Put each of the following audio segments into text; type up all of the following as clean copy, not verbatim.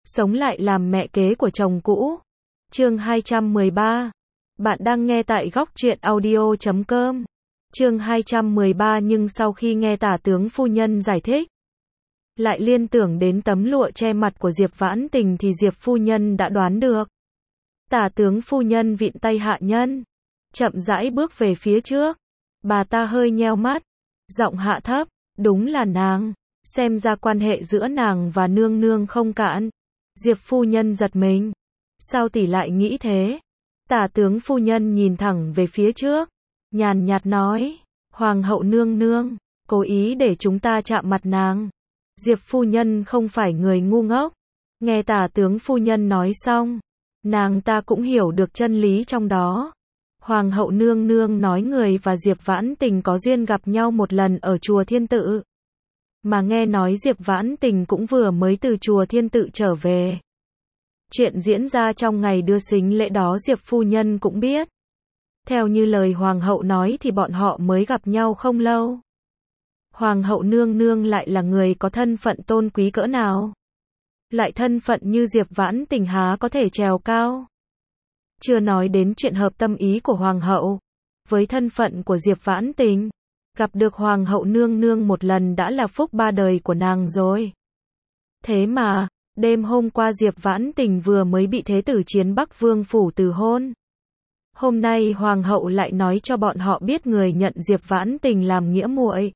sống lại làm mẹ kế của chồng cũ. Chương 213. Bạn đang nghe tại góc truyện audio.com. Chương 213. Nhưng sau khi nghe tả tướng phu nhân giải thích, lại liên tưởng đến tấm lụa che mặt của Diệp Vãn Tình thì Diệp phu nhân đã đoán được. Tả tướng phu nhân vịn tay hạ nhân, chậm rãi bước về phía trước. Bà ta hơi nheo mắt, giọng hạ thấp, đúng là nàng. Xem ra quan hệ giữa nàng và nương nương không cạn. Diệp phu nhân giật mình. Sao tỷ lại nghĩ thế? Tả tướng phu nhân nhìn thẳng về phía trước, nhàn nhạt nói, hoàng hậu nương nương, cố ý để chúng ta chạm mặt nàng. Diệp phu nhân không phải người ngu ngốc. Nghe tả tướng phu nhân nói xong, nàng ta cũng hiểu được chân lý trong đó. Hoàng hậu nương nương nói người và Diệp Vãn Tình có duyên gặp nhau một lần ở chùa Thiên Tự. Mà nghe nói Diệp Vãn Tình cũng vừa mới từ chùa Thiên Tự trở về. Chuyện diễn ra trong ngày đưa sính lễ đó Diệp phu nhân cũng biết. Theo như lời hoàng hậu nói thì bọn họ mới gặp nhau không lâu. Hoàng hậu nương nương lại là người có thân phận tôn quý cỡ nào? Lại thân phận như Diệp Vãn Tình há có thể trèo cao? Chưa nói đến chuyện hợp tâm ý của hoàng hậu. Với thân phận của Diệp Vãn Tình, gặp được hoàng hậu nương nương một lần đã là phúc ba đời của nàng rồi. Thế mà, đêm hôm qua Diệp Vãn Tình vừa mới bị thế tử Chiến Bắc Vương phủ từ hôn. Hôm nay hoàng hậu lại nói cho bọn họ biết người nhận Diệp Vãn Tình làm nghĩa muội.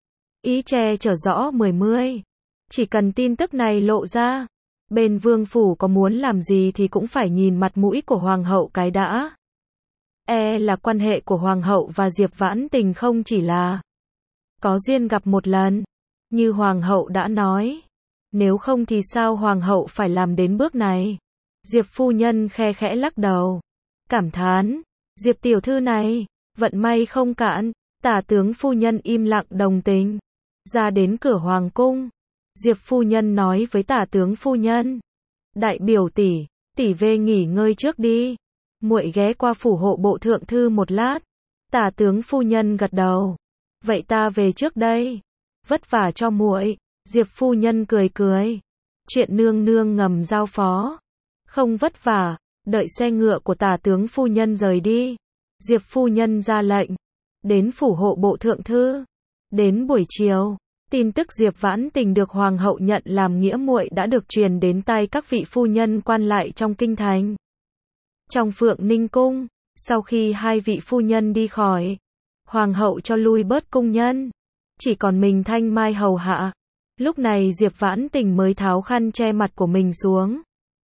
Ý che chở rõ mười mươi. Chỉ cần tin tức này lộ ra, bên vương phủ có muốn làm gì thì cũng phải nhìn mặt mũi của hoàng hậu cái đã. Là quan hệ của hoàng hậu và Diệp Vãn Tình không chỉ là có duyên gặp một lần, như hoàng hậu đã nói. Nếu không thì sao hoàng hậu phải làm đến bước này? Diệp phu nhân khe khẽ lắc đầu, cảm thán, Diệp tiểu thư này, vận may không cạn. Tả tướng phu nhân im lặng đồng tình. Ra đến cửa hoàng cung, Diệp phu nhân nói với tả tướng phu nhân, đại biểu tỷ, tỷ về nghỉ ngơi trước đi. Muội ghé qua phủ hộ bộ thượng thư một lát. Tả tướng phu nhân gật đầu. Vậy ta về trước đây. Vất vả cho muội. Diệp phu nhân cười cười. Chuyện nương nương ngầm giao phó. Không vất vả, đợi xe ngựa của tả tướng phu nhân rời đi. Diệp phu nhân ra lệnh. Đến phủ hộ bộ thượng thư. Đến buổi chiều, tin tức Diệp Vãn Tình được hoàng hậu nhận làm nghĩa muội đã được truyền đến tai các vị phu nhân quan lại trong kinh thành. Trong Phượng Ninh cung, sau khi hai vị phu nhân đi khỏi, hoàng hậu cho lui bớt cung nhân, chỉ còn mình Thanh Mai hầu hạ. Lúc này Diệp Vãn Tình mới tháo khăn che mặt của mình xuống.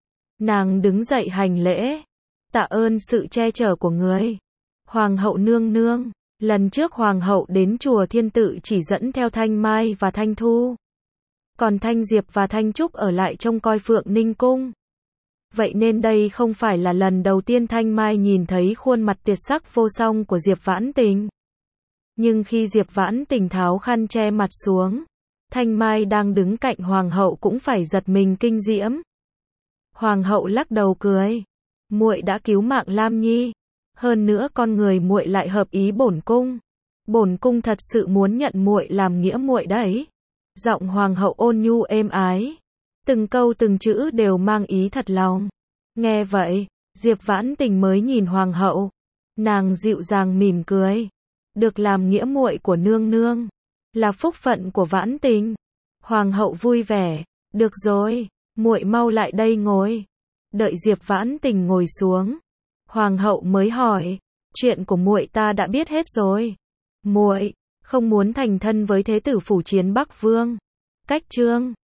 Nàng đứng dậy hành lễ, tạ ơn sự che chở của người. Hoàng hậu nương nương, lần trước hoàng hậu đến chùa Thiên Tự chỉ dẫn theo Thanh Mai và Thanh Thu. Còn Thanh Diệp và Thanh Trúc ở lại trông coi Phượng Ninh cung. Vậy nên đây không phải là lần đầu tiên Thanh Mai nhìn thấy khuôn mặt tuyệt sắc vô song của Diệp Vãn Tình. Nhưng khi Diệp Vãn Tình tháo khăn che mặt xuống, Thanh Mai đang đứng cạnh hoàng hậu cũng phải giật mình kinh diễm. Hoàng hậu lắc đầu cười, muội đã cứu mạng Lam Nhi, hơn nữa con người muội lại hợp ý bổn cung. Bổn cung thật sự muốn nhận muội làm nghĩa muội đấy. Giọng hoàng hậu ôn nhu êm ái, từng câu từng chữ đều mang ý thật lòng. Nghe vậy, Diệp Vãn Tình mới nhìn hoàng hậu, nàng dịu dàng mỉm cười, được làm nghĩa muội của nương nương là phúc phận của Vãn Tình. Hoàng hậu vui vẻ, được rồi, muội mau lại đây ngồi. Đợi Diệp Vãn Tình ngồi xuống, hoàng hậu mới hỏi, chuyện của muội ta đã biết hết rồi. Muội không muốn thành thân với thế tử phủ Chiến Bắc Vương. Cách chương